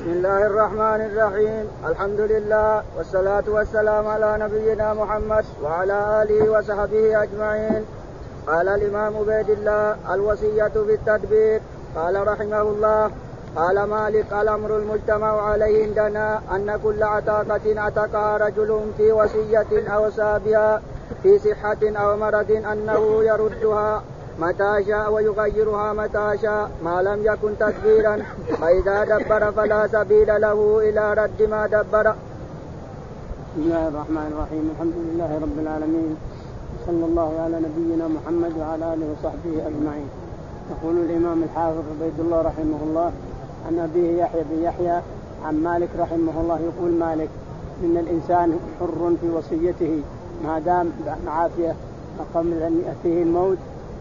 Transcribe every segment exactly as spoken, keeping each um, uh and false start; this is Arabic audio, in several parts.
بسم الله الرحمن الرحيم. الحمد لله والصلاة والسلام على نبينا محمد وعلى آله وصحبه أجمعين. قال الإمام عبيد الله: الوصية بالتدبير. قال رحمه الله: قال مالك: الأمر المجتمع عليه عندنا أن كل عتاقة عتقها رجل في وصية أو سابها في صحة أو مرض أنه يردها متى شاء ويغيرها متى شاء ما لم يكن تدبيرا، فإذا دبر فلا سبيل له إلى رد ما دبر. بسم الله الرحمن الرحيم. الحمد لله رب العالمين، صلى الله على نبينا محمد وعلى آله وصحبه أجمعين. يقول الإمام الحافظ عبيد الله رحمه الله عن أبيه يحيى بن يحيى عن مالك رحمه الله يقول مالك: إن الإنسان حر في وصيته ما دام عافية قبل أن يأتيه الموت،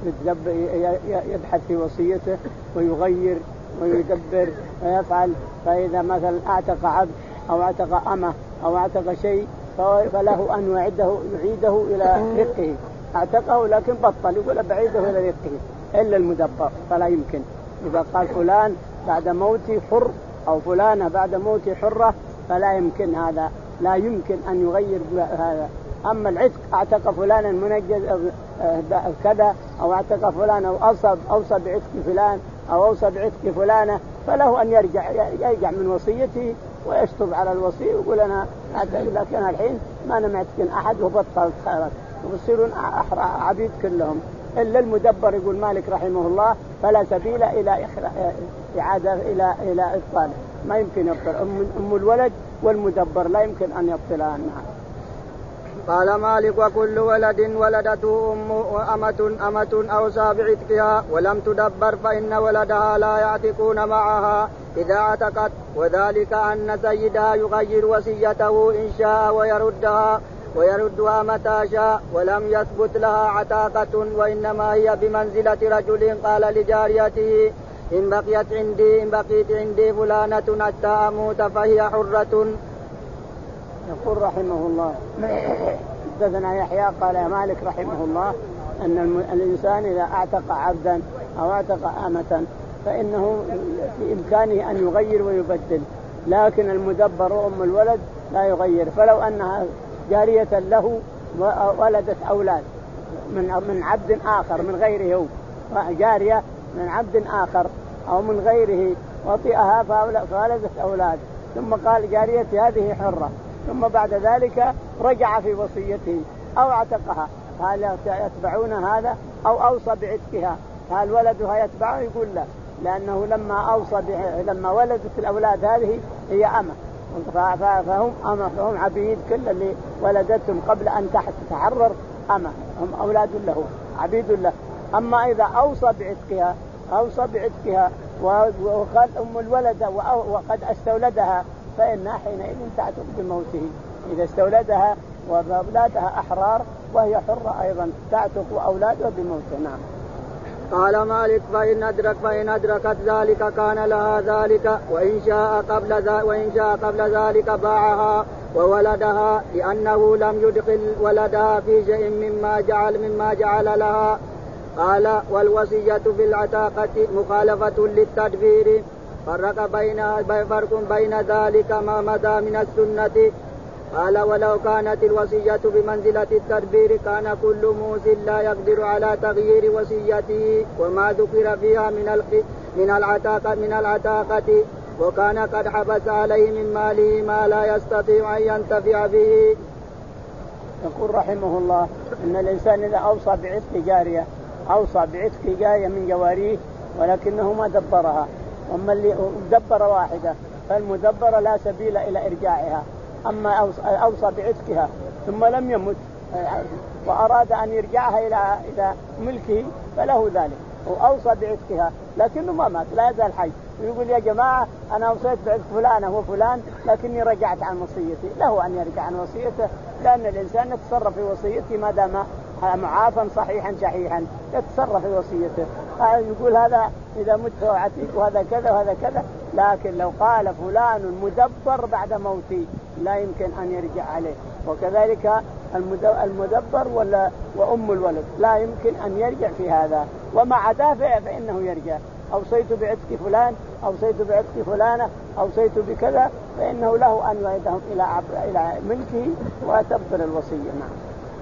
يبحث في وصيته ويغير ويدبر ويفعل. فإذا مثلا اعتق عبد أو اعتق أمة أو اعتق شيء فله أن يعيده يعيده إلى رقه. اعتقه لكن بطل، يقول بعيده إلى رقه إلا المدبر فلا يمكن. إذا قال فلان بعد موتي حر أو فلانة بعد موتي حرة فلا يمكن، هذا لا يمكن أن يغير هذا. أما العتق اعتق فلانا منجز كذا أو اعتق فلان أو أوصى أوصى بعتق فلان أو أوصى بعتق فلانة فله أن يرجع يرجع من وصيته ويشطب على الوصي ويقول أنا أعتق، لكن الحين ما أنا معتقن أحد وبطل خيرات ويصيرون عبيد كلهم إلا المدبر. يقول مالك رحمه الله: فلا سبيل إلى إعادة إلى إلى إبطال، ما يمكن يبطل. أم الولد والمدبر لا يمكن أن يبطلان. قال مالك: وكل ولد ولدته أم أمة أمة أو سابعتها ولم تدبر فإن ولدها لا يعتقون معها إذا اعتقت، وذلك أن سيدها يغير وصيته إن شاء ويردها ويردها متى شاء ولم يثبت لها عتاقة، وإنما هي بمنزلة رجل قال لجاريته: إن بقيت عندي إن بقيت عندي فلانة حتى أموت فهي حرة. يقول رحمه الله: حدثنا يحيى قال يا مالك رحمه الله أن الإنسان إذا اعتق عبدا أو اعتق أمة فإنه في إمكانه أن يغير ويبدل، لكن المدبر وأم الولد لا يغير. فلو أنها جارية له ولدت أولاد من من عبد آخر من غيره، هو جارية من عبد آخر أو من غيره وطئها فولدت أولاد، ثم قال جاريتي هذه حرة، ثم بعد ذلك رجع في وصيته أو اعتقها، هل يتبعون هذا أو أوصى بعتقها؟ هل ولدها يتبعه؟ يقول لا، لأنه لما أوصى لما ولدت الأولاد هذه هي أمة فهم أمة فهم عبيد، كل اللي ولدتهم قبل أن تتحرر أمة هم أولاد له عبيد له. أما إذا أوصى بعتقها أوصى بعتقها وقال أم الولد وقد استولدها فإنها حينئذ تعتق بموته. إذا استولدها وأولادها أحرار وهي حرة أيضا تعتق وأولادها بموته. نعم. قال مالك: فإن أدرك فإن أدركت ذلك كان لها ذلك، وإن شاء قبل ذلك وإن شاء قبل ذلك باعها وولدها، لأنه لم يدخل ولدها في شيء مما جعل مما جعل لها. قال: والوصية في العتاقة مخالفة للتدبير، فرق بين فرق بين ذلك ما مدى من السنة. قال: ولو كانت الوصية بمنزلة التدبير كان كل موس لا يقدر على تغيير وصيته وما ذكر فيها من من العتاقة من العتاقة وكان قد حبس عليه من ماله ما لا يستطيع أن ينتفع به. يقول رحمه الله إن الإنسان إذا أوصى بعتق جارية أوصى بعتق جارية من جواريه ولكنه ما دبرها، أما اللي دبر واحدة فالمدبر لا سبيل إلى إرجاعها. أما أوصى بعتقها ثم لم يمت وأراد أن يرجعها إلى إلى ملكه فله ذلك، وأوصى بعتقها لكنه ما مات لا يزال حي، ويقول يا جماعة أنا أوصيت بعتق فلانة وفلان لكني رجعت عن وصيتي، له أن يرجع عن وصيته، لأن الإنسان يتصرف في وصيته ما دام معافا صحيحا شحيحا يتصرف في وصيته. يقول هذا إذا مت فهو عتيق وهذا كذا وهذا كذا، لكن لو قال فلان مدبر بعد موتي لا يمكن أن يرجع عليه. وكذلك المدبر ولا وأم الولد لا يمكن أن يرجع في هذا، وما عداه فإنه يرجع. أوصيت بعتق فلان أوصيت بعتق فلانة، أوصيت بكذا، فإنه له أن يعيدهم إلى إلى ملكه وتبطل الوصية. نعم.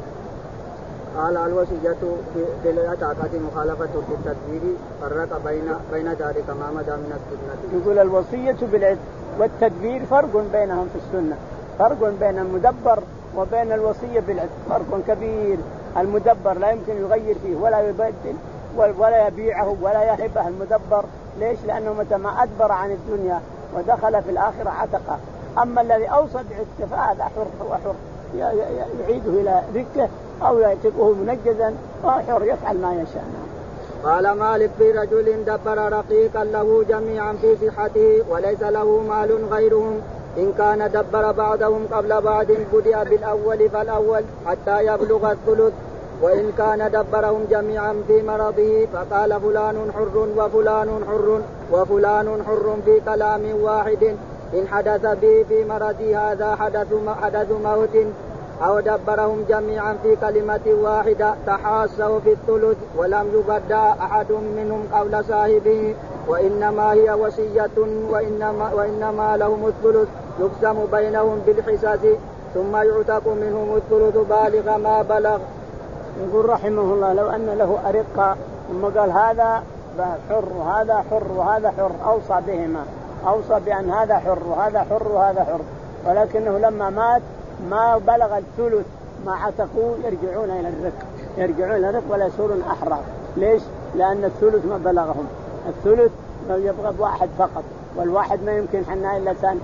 قال الوصية بالعتاقة مخالفة في التدبير فرق بين بين ذلك ما مدى من السنة. يقول الوصية بالعتق والتدبير فرق بينهم في السنة، فرق بين المدبر وبين الوصية بالعتق فرق كبير. المدبر لا يمكن يغير فيه ولا يبدل ولا يبيعه ولا يهبه المدبر. ليش؟ لأنه متى ما أدبر عن الدنيا ودخل في الآخرة عتقه. أما الذي أوصى بعتق فهذا حر وحر يعيده إلى ركه أو يعتقه منجزا وحر يفعل ما يشاء. قال مالك في رجل دبر رقيقا له جميعا في صحته وليس له مال غيرهم، إن كان دبر بعضهم قبل بعض بدأ بالأول فالأول حتى يبلغ الثلث، وإن كان دبرهم جميعا في مرضه فقال فلان حر وفلان حر وفلان حر في كلام واحد، إن حدث به في مرضه هذا حدث حدث موت، أو دبرهم جميعا في كلمة واحدة تحاصوا في الثلث ولم يبدأ أحد منهم قول صاحبه، وإنما هي وصية وإنما, وإنما لهم الثلث يقسم بينهم بالحساس ثم يعتق منهم الثلث بالغ ما بلغ. يقول رحمه الله لو أن له أرقة ثم قال هذا حر وهذا حر وهذا حر، أوصى بهما، أوصى بأن هذا حر وهذا حر وهذا حر، ولكنه لما مات ما بلغ الثلث ما عتقوا يرجعون إلى الرق، يرجعون إلى الرق ولا يصيرون أحرار. ليش؟ لأن الثلث ما بلغهم. الثلث يبغى واحد فقط، والواحد ما يمكن حنا إلا كان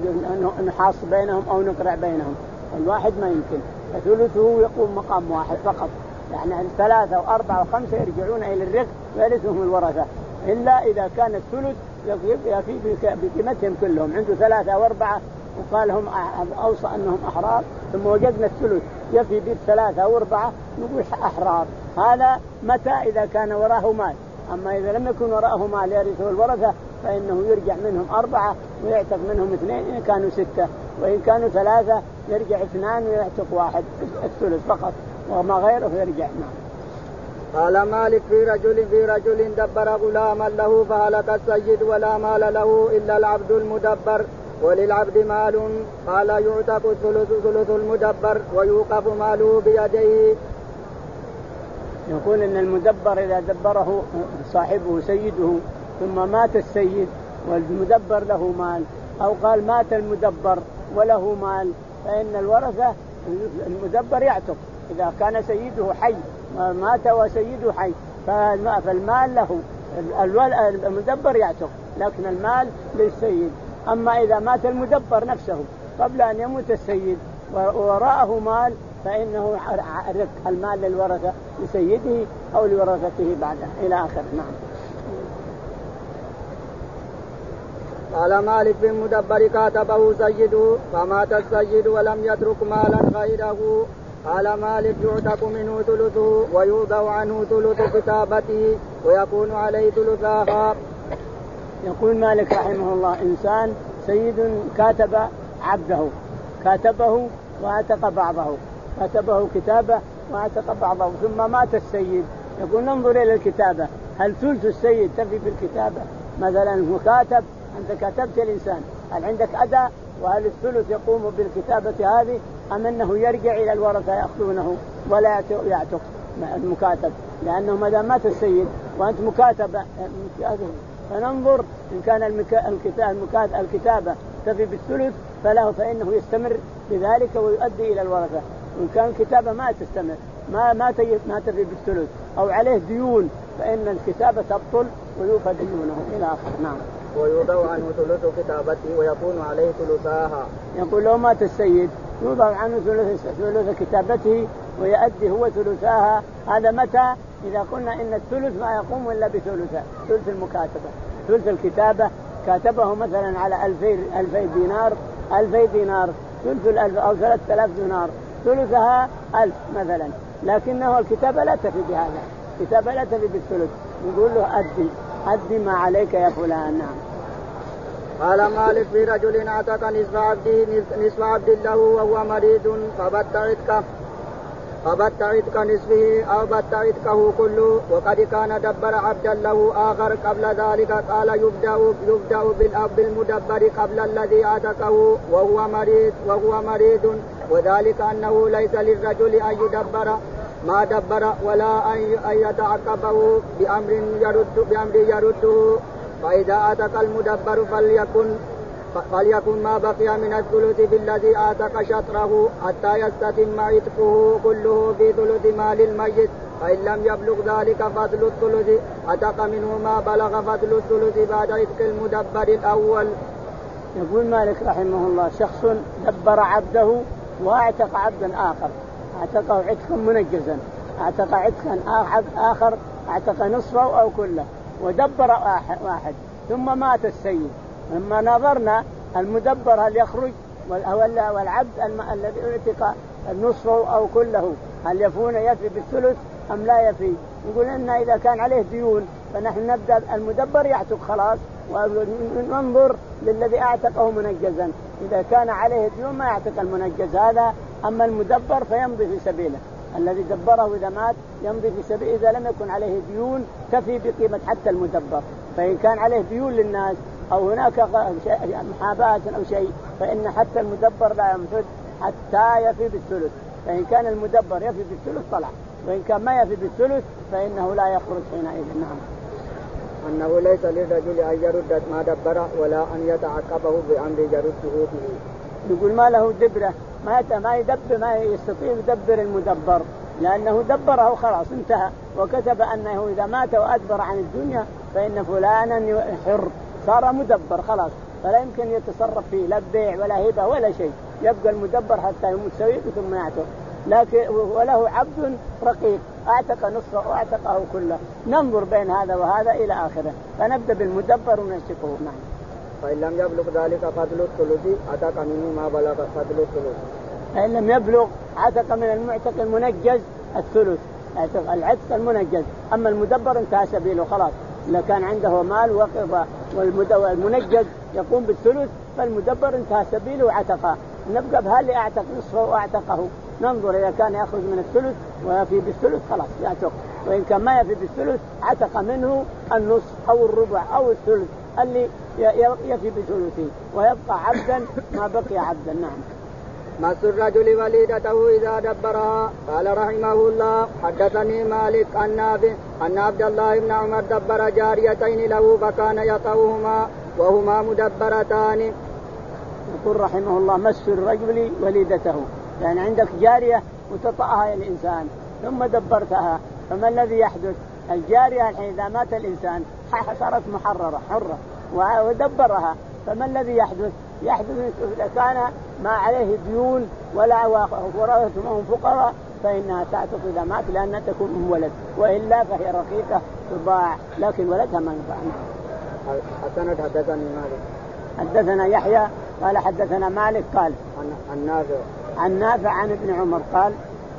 نحاص بينهم أو نقرع بينهم، الواحد ما يمكن، فثلثه يقوم مقام واحد فقط. يعني الثلاثة وأربعة وخمسة يرجعون إلى الرق ويرثهم الورثة، إلا إذا كان الثلث يفي بقيمتهم كلهم. عنده ثلاثة وأربعة وقال هم أوصى أنهم أحرار، ثم وجدنا الثلث يفي بالثلاثة وأربعة نقول أحرار. هذا متى؟ إذا كان وراءه مال. أما إذا لم يكن وراءه مال يرثه الورثة فإنه يرجع منهم أربعة ويعتق منهم اثنين إن كانوا ستة، وإن كانوا ثلاثة يرجع اثنان ويعتق واحد الثلث فقط وما غيره يرجع. نعم. قال مالك في رجل في رجل دبر غلاما له فهلك السيد ولا مال له إلا العبد المدبر وللعبد مال، قال يعتق الثلث ثلث المدبر ويوقف ماله بيديه. يقول إن المدبر إذا دبره صاحبه سيده ثم مات السيد والمدبر له مال، أو قال مات المدبر وله مال، فإن الورثة المدبر يعتق. إذا كان سيده حي مات وسيده حي فالمال له، المدبر يعتق لكن المال للسيد. أما إذا مات المدبر نفسه قبل أن يموت السيد ووراءه مال فإنه المال للورثة لسيده أو لورثته بعده إلى آخر. نعم. قال مالك في المدبر كاتبه سيده فمات السيد ولم يترك مالا غيره، قال مالك يعتق منه ثلثه ويوضع عنه ثلث كتابته ويكون عليه ثلثاها. يقول مالك رحمه الله إنسان سيد كاتب عبده، كاتبه واعتق بعضه، كاتبه كتابه واعتق بعضه، ثم مات السيد. يقول ننظر إلى الكتابة، هل ثلث السيد تفي بالكتابة؟ مثلا مكاتب أنت كتبت الإنسان، هل عندك أداء؟ وهل الثلث يقوم بالكتابة هذه أم أنه يرجع إلى الورثة يأخذونه ولا يعتق المكاتب؟ لأنه ماذا مات السيد وأنت مكاتبة، فننظر إن كان الكتابة تفي بالثلث فله فإنه يستمر بذلك ويؤدي إلى الورثة، وإن كان الكتابة ما تستمر ما ما ما تفي بالثلث أو عليه ديون فإن الكتابة تبطل ويوفى ديونه إلى آخر. نعم. ويوضع عنه ثلث كتابته ويكون عليه ثلثاها. يقول لو مات السيد يوضع عنه ثلث ثلث كتابته ويؤدي هو ثلثاها. هذا متى؟ إذا قلنا إن الثلث ما يقوم إلا بثلثه، ثلث المكاتبة، ثلث الكتابة كاتبه مثلا على ألفي ألفي دينار ألفي دينار ثلث الألف أو ثلاثة آلاف دينار ثلثها ألف مثلا، لكنه الكتابة لا تفي بهذا، الكتابة لا تفي بالثلث، يقول له أدي أدي ما عليك يا فلان. نعم. قال مالك في رجل اعتق نصف عبده نصف عبد له وهو مريض فبت عتقه. فبت عتق نصفه أو بت عتقه كله. وقد كان دبر عبدا له آخر قبل ذلك قال يبدأ يبدأ بالأب بالمدبر قبل الذي عتقه وهو مريض وهو مريض وذلك أنه ليس للرجل أن يدبر ما دبر ولا أن يتعقبه بأمر يرد بأمر يرده. فإذا عتق المدبر فليكن فليكن ما بقي من الثلث بالذي عتق شطره حتى يستتم عتقه كله في ثلث مال الميت. فإن لم يبلغ ذلك فضل الثلث عتق منه ما بلغ فضل الثلث بعد عتق المدبر الأول. يقول مالك رحمه الله شخص دبر عبده واعتق عبدا آخر اعتقه عتقا منجزا اعتق عتقا آخر اعتق نصفه أو كله ودبر واحد ثم مات السيد. لما نظرنا المدبر هل يخرج والعبد الذي اعتق نصفه أو كله هل يفون يفي بالثلث أم لا يفي؟ نقول إن إذا كان عليه ديون فنحن نبدأ المدبر يعتق خلاص وننظر للذي اعتقه منجزا. إذا كان عليه ديون ما يعتق المنجز هذا. أما المدبر فيمضي في سبيله الذي دبره إذا مات يمضي في سبيله إذا لم يكن عليه ديون تفي بقيمة حتى المدبر. فإن كان عليه ديون للناس أو هناك محاباة أو شيء فإن حتى المدبر لا يمتد حتى يفي بالثلث. فإن كان المدبر يفي بالثلث طلع وإن كان ما يفي بالثلث فإنه لا يخرج حينئذ. نعم. أنه ليس للرجل أن يرد ما دبر ولا أن يتعقبه بأمر يرده به. يقول ما له دبرة ما ما يدبر ما يستطيع يدبر المدبر لأنه دبره خلاص انتهى وكتب أنه إذا مات وأدبر عن الدنيا فإن فلانا حر صار مدبر خلاص فلا يمكن يتصرف فيه لا بيع ولا هبة ولا شيء. يبقى المدبر حتى يموت سويه ثم يعتق. لكن وله عبد رقيق اعتق نصفه واعتقه كله. ننظر بين هذا وهذا إلى آخره فنبدأ بالمدبر ونشتقه. نعم. فإن لم يبلغ ذلك فضل الثلث عتق منه ما بلغ فضل الثلث. فإن لم يبلغ عتق من المعتق المنجز الثلث عتق العتق المنجز. أما المدبر انتهى سبيله خلاص. إذا كان عنده مال وقف والمنجز يقوم بالثلث فالمدبر انتهى سبيله وعتقه. نبقى بهل اعتق نصفه واعتقه ننظر إذا كان يخرج من الثلث ويفي بالثلث خلاص يعتق. وإن كان ما يفي بالثلث عتق منه النصف أو الربع أو الثلث اللي يفي بثلثه ويبقى عبدا ما بقي عبدا. نعم. مس الرجل وليدته إذا دبرها. قال رحمه الله حدثني مالك عن نافع أن عبد الله بن عمر دبر جاريتين له فكان يطأهما وهما مدبرتان. يقول رحمه الله مس الرجل وليدته يعني عندك جارية وتطأها الإنسان ثم دبرتها فما الذي يحدث؟ الجارية الحين إذا مات الإنسان صارت محررة حرة ودبرها فما الذي يحدث؟ يحدث إذا كان ما عليه ديون ولا ورثته هم فقراء فإنها تعتق إذا مات لأنها تكون أم ولد وإلا فهي رقيقة تباع لكن ولدها ما ينفع. السند حدثني مالك حدثنا يحيى قال حدثنا مالك قال عن نافع عن نافع عن ابن عمر قال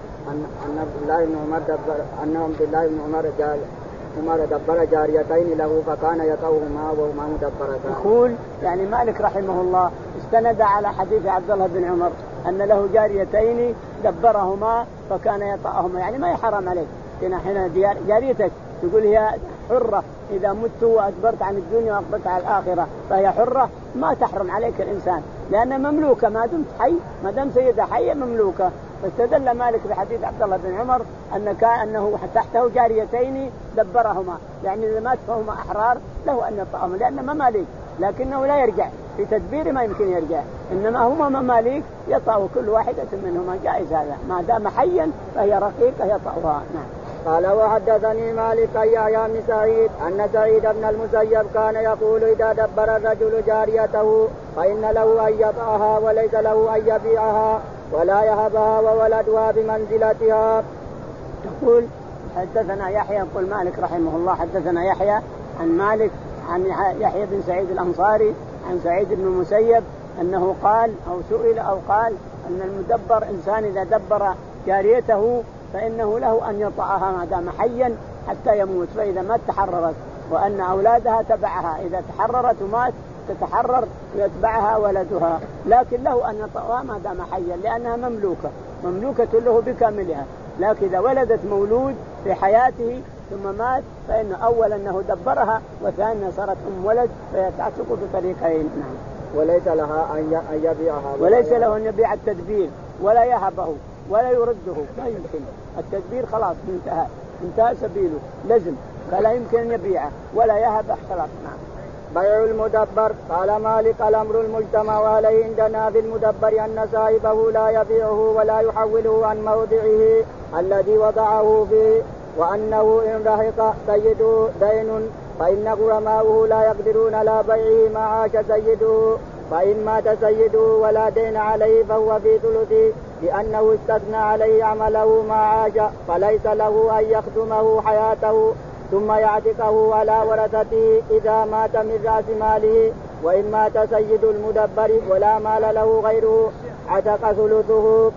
أن عبد الله بن عمر دبر أن عبد الله بن عمر قال عمر دبر جاريتين له فكان يطأهما وهما مدبرتان. يقول يعني مالك رحمه الله استند على حديث عبد الله بن عمر أن له جاريتين دبرهما فكان يطأهما يعني ما يحرم عليك. هنا هنا جاريتك تقول هي حرة إذا مت وأدبرت عن الدنيا وأقبلت على الآخرة فهي حرة ما تحرم عليك الإنسان لأنها مملوكة ما دمت حي ما دام سيدة حية مملوكة. فاستدل مالك بحديث عبد الله بن عمر أن أنه تحته جاريتين دبرهما يعني إذا مات فهما أحرار له أن يطأهما لأنه مماليك لكنه لا يرجع في تدبير ما يمكن يرجع إنما هما مماليك يطأ كل واحدة منهما جائز هذا ما دام حيا فهي رقيقة يطأها. نعم. قال وحدثني مالك يا بن سعيد أن سعيد بن المسيب كان يقول إذا دبر الرجل جاريته فإن له أن يطأها وليس له أن يبيعها ولا يهبها وولدها بمنزلتها. يقول حدثنا يحيى يقول مالك رحمه الله حدثنا يحيى عن مالك عن يحيى بن سعيد الأنصاري عن سعيد بن المسيب أنه قال أو سئل أو قال أن المدبر إنسان إذا دبر جاريته فإنه له أن يطأها ما دام حيا حتى يموت فإذا مات تحررت وأن أولادها تبعها إذا تحررت ومات تتحرر ويتبعها ولدها لكن له أن يطأها ما دام حيا لأنها مملوكة مملوكة له بكاملها لكن إذا ولدت مولود في حياته ثم مات فإن أولا أنه دبرها، وثانيا صارت أم ولد فهي تعتق بطريقين. نعم. وليس لها أن يبيعها، وليس له أن يبيع التدبير ولا يهبه ولا يرده، ما يمكن. التدبير خلاص انتهى انتهى سبيله لزم، فلا يمكن أن يبيعه ولا يهبه خلاص. نعم. بيع المدبر. قال مالك الأمر المجتمع عليه عندنا في المدبر أن صاحبه لا يبيعه ولا يحوله عن موضعه الذي وضعه فيه، وأنه إن رهق سيده دين فإن غرماؤه لا يقدرون على بيعه ما عاش سيده، فإن مات سيده ولا دين عليه فهو في ثلثه، لأنه استثنى عليه عمله ما عاش، فليس له أن يخدمه حياته ثم يعتقه على ورثته إذا مات من رأس ماله. وإن مات سيد المدبر ولا مال له غيره عتق ثلثه.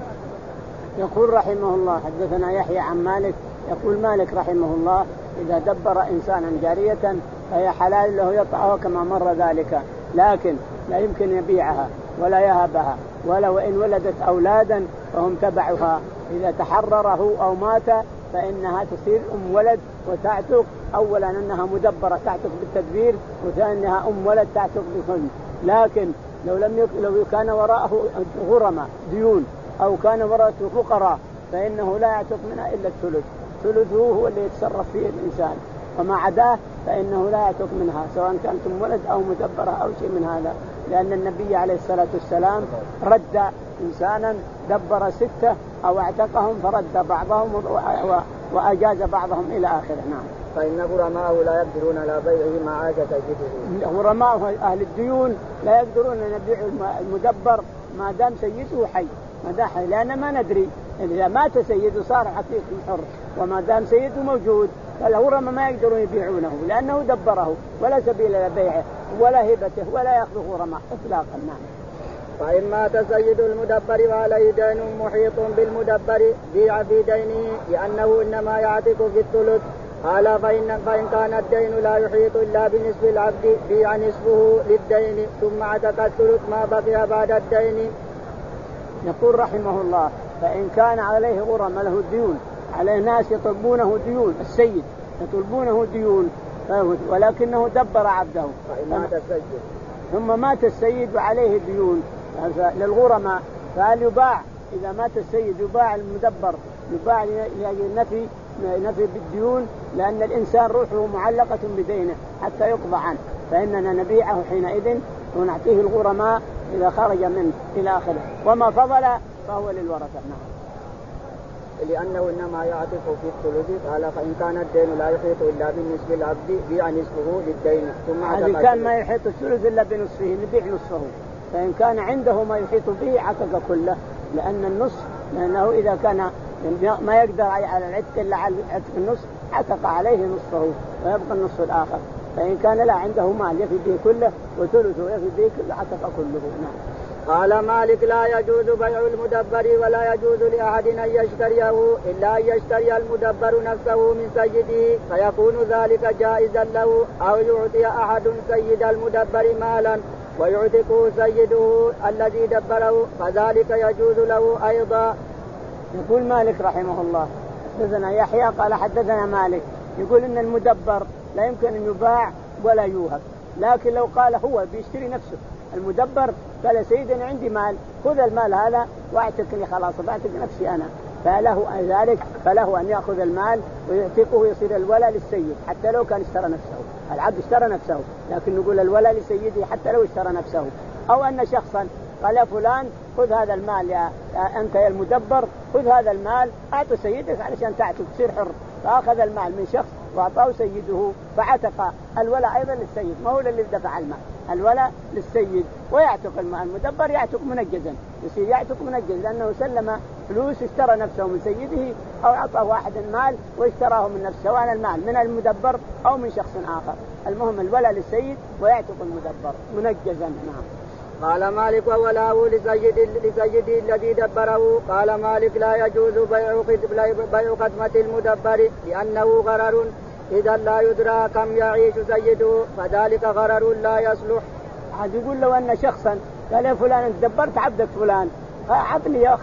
يقول رحمه الله حدثنا يحيى عن مالك يقول مالك رحمه الله إذا دبر إنسانا جارية فهي حلال له يطعها كما مر ذلك، لكن لا يمكن يبيعها ولا يهبها، ولا وإن ولدت أولادا فهم تبعها. إذا تحرره أو مات فإنها تصير أم ولد وتعتق، أولا أنها مدبرة تعتق بالتدبير، وثانيها أم ولد تعتق بخلد. لكن لو لم يك... لو كان وراءه غرماء ديون أو كان وراءه فقراء فإنه لا يعتق منها إلا الثلث، ثلثه هو اللي يتصرف فيه الإنسان، وما عداه فإنه لا يعتق منها سواء كانت أم ولد أو مدبرة أو شيء من هذا، لأن النبي عليه الصلاة والسلام رد إنسانا دبر ستة أو اعتقهم فرد بعضهم وأجاز بعضهم إلى آخره. نعم. فإن غرماءه لا يقدرون على بيعه ما عاش سيده. غرماء أهل الديون لا يقدرون أن يبيعوا المدبر ما دام سيده حي، ما دام حي، لأن ما ندري إذا مات سيده صار حقيقي حر، وما دام سيده موجود فالغرماء ما يقدرون يبيعونه لأنه دبره، ولا سبيل لبيعه ولا هبته ولا يأخذ غرماء إطلاقا. نعم. فإن مات سيد المدبر وعليه دين محيط بالمدبر بيع في دينه لأنه إنما يعتق في الثلث. قال فإن, فإن كان الدين لا يحيط إلا بنصف العبد بيع نصفه للدين ثم عتق الثلث ما بقي بعد الدين. يقول رحمه الله فإن كان عليه غرم له ديون، عليه ناس يطلبونه ديون، السيد يطلبونه ديون ولكنه دبر عبده مات السيد ثم مات السيد وعليه ديون للغرماء، فهل يباع؟ إذا مات السيد يباع المدبر، يباع لنفي نفي بالديون، لأن الإنسان روحه معلقة بدينه حتى يقضى عنه، فإننا نبيعه حينئذ ونعطيه الغرماء إذا خرج منه إلى آخره، وما فضل فهو للورثة. نعم. لأنه إنما يعتق في الثلث. قال فإن كان الدين لا يحيط إلا بالنصف العبد بيع نصفه للدين ثم عتق. إذا كان ما يحيط الثلث إلا بنصفه نبيع نصفه، فإن كان عنده ما يحيط به عتق كله، لأن النصف لأنه إذا كان ما يقدر على العتق إلا على العتق النصف عتق عليه نصفه ويبقى النصف الآخر، فإن كان لا عنده مال يفي به كله وثلثه يفي به كله عتق كله. نعم. قال مالك لا يجوز بيع المدبر ولا يجوز لأحد أن يشتريه إلا أن يشتري المدبر نفسه من سيده فيكون ذلك جائزا له، أو يعطي أحد سيد المدبر مالا ويعتقه سيده الذي دبره فذلك يجوز له أيضا. يقول مالك رحمه الله حدثنا يحيى قال حدثنا مالك يقول إن المدبر لا يمكن أن يباع ولا يوهب، لكن لو قال هو بيشتري نفسه المدبر قال سيدنا عندي مال خذ المال هذا واعتقني خلاص بعتق نفسي أنا، فله ذلك فله أن يأخذ المال ويعتقه ويصير الولا للسيد حتى لو كان اشترى نفسه، العبد اشترى نفسه لكن نقول الولا لسيده حتى لو اشترى نفسه. أو أن شخصا قال يا فلان خذ هذا المال يا أنت يا المدبر خذ هذا المال أعطي سيدك علشان تعتق تصير حر، فأخذ المال من شخص وأعطاه سيده فعتق الولا أيضا للسيد، ما هو اللي دفع المال، الولا للسيد ويعتق المال. المدبر يعتق منجزا يصير يعتق منجز لأنه سلم فلوس اشترى نفسه من سيده أو أعطاه واحد المال واشتراه من نفسه سواء المال من المدبر أو من شخص آخر، المهم الولا للسيد ويعتق المدبر منجزا. نعم. قال مالك وولاه لسيد لسيده الذي دبره. قال مالك لا يجوز بيع بيع خدمة المدبر لأنه غرر إذا لا يدرى كم يعيش سيده فذلك غرر لا يصلح. عاد يقول لو أن شخصا قال يا فلان انت دبرت عبدك فلان عطني يا خلا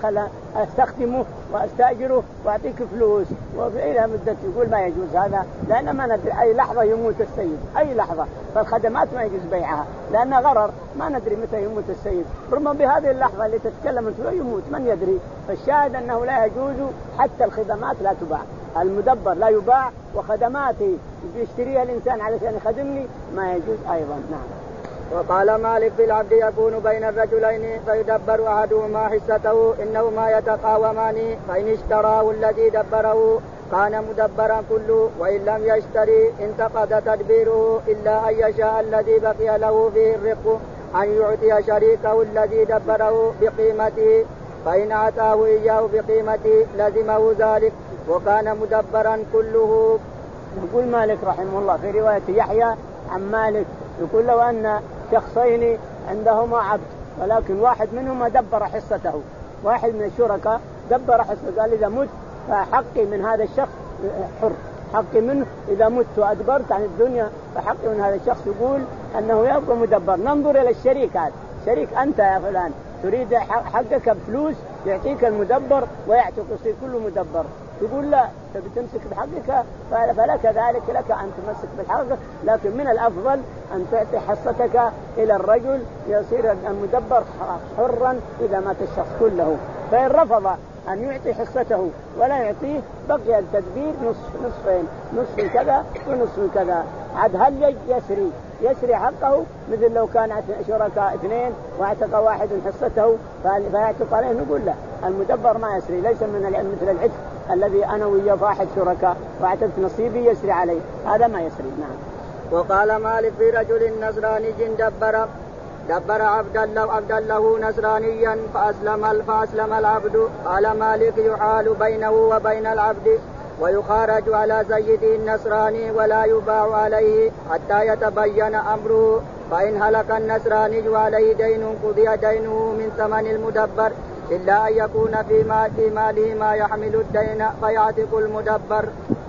استخدمه واستاجره واعطيك فلوس وإلى مدة. يقول ما يجوز هذا، لأن ما ندري أي لحظة يموت السيد، أي لحظة. فالخدمات ما يجوز بيعها لأن غرر، ما ندري متى يموت السيد، ربما بهذه اللحظة اللي تتكلم أنت لا يموت، من يدري. فالشاهد أنه لا يجوز حتى الخدمات لا تباع، المدبر لا يباع، وخدماتي يشتريها الإنسان علشان يخدمني ما يجوز أيضا. نعم. وقال مالك في العبد يكون بين الرجلين فيدبر أحدهما حصته إنهما يتقاومان، فإن اشتراه الذي دبره كان مدبرا كله، وإن لم يشتري انتقد تدبيره إلا أن يشاء الذي بقي له فيه الرق أن يعطي شريكه الذي دبره بقيمته، فإن أعطاه إياه بقيمته لزمه ذلك وكان مدبرا كله. يقول مالك رحمه الله في رواية يحيى عن مالك، يقول لو أن شخصين عندهما عبد ولكن واحد منهما دبر حصته، واحد من الشركاء دبر حصته، قال إذا مت فحقي من هذا الشخص حر، حقي منه إذا مت وأدبرت عن الدنيا فحقي من هذا الشخص، يقول أنه يبقى مدبر. ننظر إلى الشريك، هذا شريك أنت يا فلان تريد حقك بفلوس يعطيك المدبر ويعتق يصير كله مدبر، تقول لا تبي تمسك بحقك فلك ذلك، لك أن تمسك بحقك، لكن من الأفضل أن تعطي حصتك إلى الرجل يصير المدبر حرا إذا مات الشخص كله. فإن رفض أن يعطي حصته ولا يعطيه بقي التدبير نصف نصفين، نصف كذا ونصف كذا. عاد هل يسري يسري حقه مثل لو كان شركاء اثنين واعتق واحد حصته فيعتق عليه؟ نقول لا، المدبر ما يسري، ليس من مثل العتق الذي أنا وياه واحد شركاء واعتقت نصيبي يسري عليه، هذا ما يسري. نعم. وقال مالك في رجل نصراني دبر دبر عبدا له عبدا له نصرانيا فأسلم فأسلم العبد، قال مالك يحال بينه وبين العبد ويخارج على سيده النصراني ولا يباع عليه حتى يتبين أمره، فإن هلك النصراني وعليه دين قضي دينه من ثمن المدبر إلا أن يكون في ماله ما يحمل الدين فيعتق المدبر.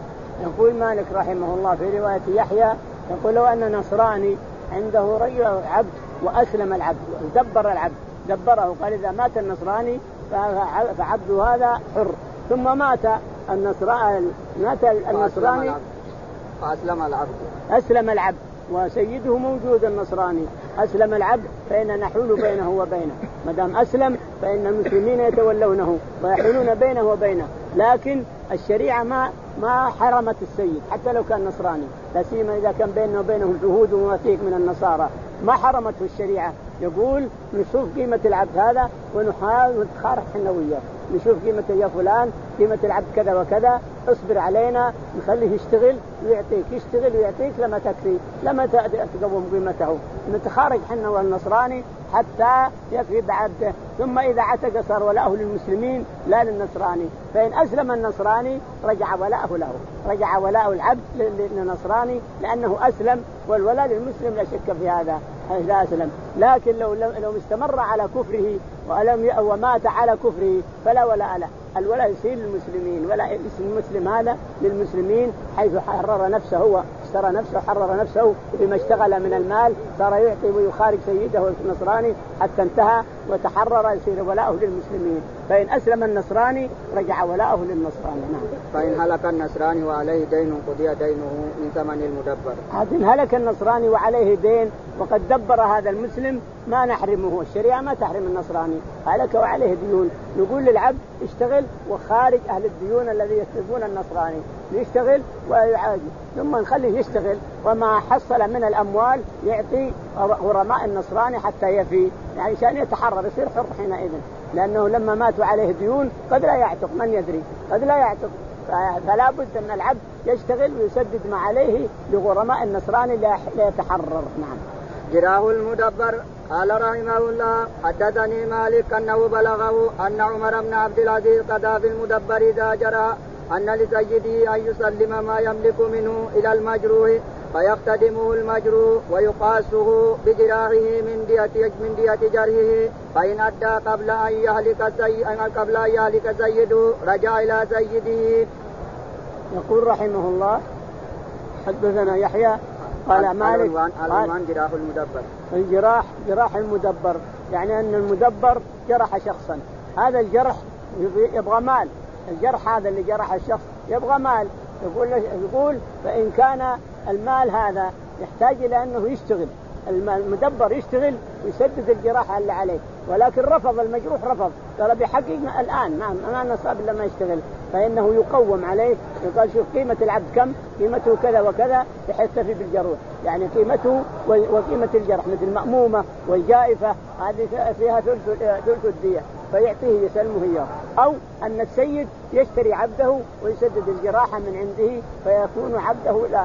يقول مالك رحمه الله في رواية يحيى، يقول لو أن نصراني عنده رجل عبد وأسلم العبد ودبر العبد دبره، قال إذا مات النصراني فعبده هذا حر، ثم مات النصراني مات النصراني فأسلم العبد أسلم العبد وسيده موجود النصراني، أسلم العبد فإن نحول بينه وبينه، ما دام أسلم فإن المسلمين يتولونه ويحولون بينه وبينه، لكن الشريعة ما ما حرمت السيد حتى لو كان نصراني، لا سيما إذا كان بينه وبينه جهود ومواثيق من النصارى ما حرمته الشريعة. يقول نشوف قيمة العبد هذا ونحاول نتخارج حنا وياه، نشوف قيمة يا فلان قيمة العبد كذا وكذا، اصبر علينا نخليه يشتغل ويعطيك، يشتغل ويعطيك لما تكفي لما تقوم قيمته، نتخارج حنا والنصراني حتى يكفي بعبده، ثم إذا عتق صار ولاؤه للمسلمين لا للنصراني، فإن أسلم النصراني رجع ولاؤه له، رجع ولاء العبد للنصراني لأنه أسلم، والولاء للمسلم لا شك في هذا إذا أسلم. لكن لو لو استمر على كفره ولم ومات على كفره فلا ولاء له، الولاء يصير للمسلمين، ولا اسم المسلم هذا للمسلمين حيث حرر نفسه، هو اشترى نفسه حرر نفسه بما اشتغل من المال، صار يعطي ويخارج سيده النصراني حتى انتهى وتحرر، يصير ولاؤه للمسلمين. فإن أسلم النصراني رجع ولاؤه للنصراني. نعم. فإن هلك النصراني وعليه دين قضي دينه من ثمن المدبر. إن هلك النصراني وعليه دين وقد دبر هذا المسلم ما نحرمه، الشريعة ما تحرم النصراني، هلك وعليه ديون، نقول للعبد اشتغل وخارج أهل الديون الذي يستلزمون النصراني، يشتغل ويعاجز ثم نخليه يشتغل، وما حصل من الأموال يعطي غرماء النصراني حتى يفي، يعني عشان يتحرر يصير حر حينئذ، لأنه لما ماتوا عليه ديون قد لا يعتق، من يدري قد لا يعتق، فلا بد أن العبد يشتغل ويسدد ما عليه لغرماء النصراني ليتحرر. نعم. جراه المدبر. قال رحمه الله حدثني مالك أنه بلغه أن عمر بن عبد العزيز قضى في المدبر إذا جرى أن لسيده أن يسلم ما يملك منه إلى المجروح فيقتدمه المجروح ويقاسه بجراحه من دية من دية جرحه، فإن أدى قبل أن يهلك سي... قبل أن يهلك سيده رجع إلى سيده. يقول رحمه الله حدثنا يحيى قال مالك قال جراح المدبر، الجراح جراح المدبر يعني أن المدبر جرح شخصا، هذا الجرح يبغى مال، الجرح هذا اللي جرح الشخص يبغى مال. يقول يقول فإن كان المال هذا يحتاج إلى أنه يشتغل، المدبر يشتغل ويسدد الجراحة اللي عليه، ولكن رفض المجروح، رفض قال بحقيقة الآن ما ما نصاب لما يشتغل، فإنه يقوم عليه. يقال شوف قيمة العبد كم، قيمته كذا وكذا بحيث تفي بالجروح، يعني قيمته وقيمة الجرح مثل المأمومة والجائفة هذه فيها ثلث ثلث الدية فيعطيه يسلمه إياه، أو أن السيد يشتري عبده ويسدد الجراحة من عنده فيكون عبده لا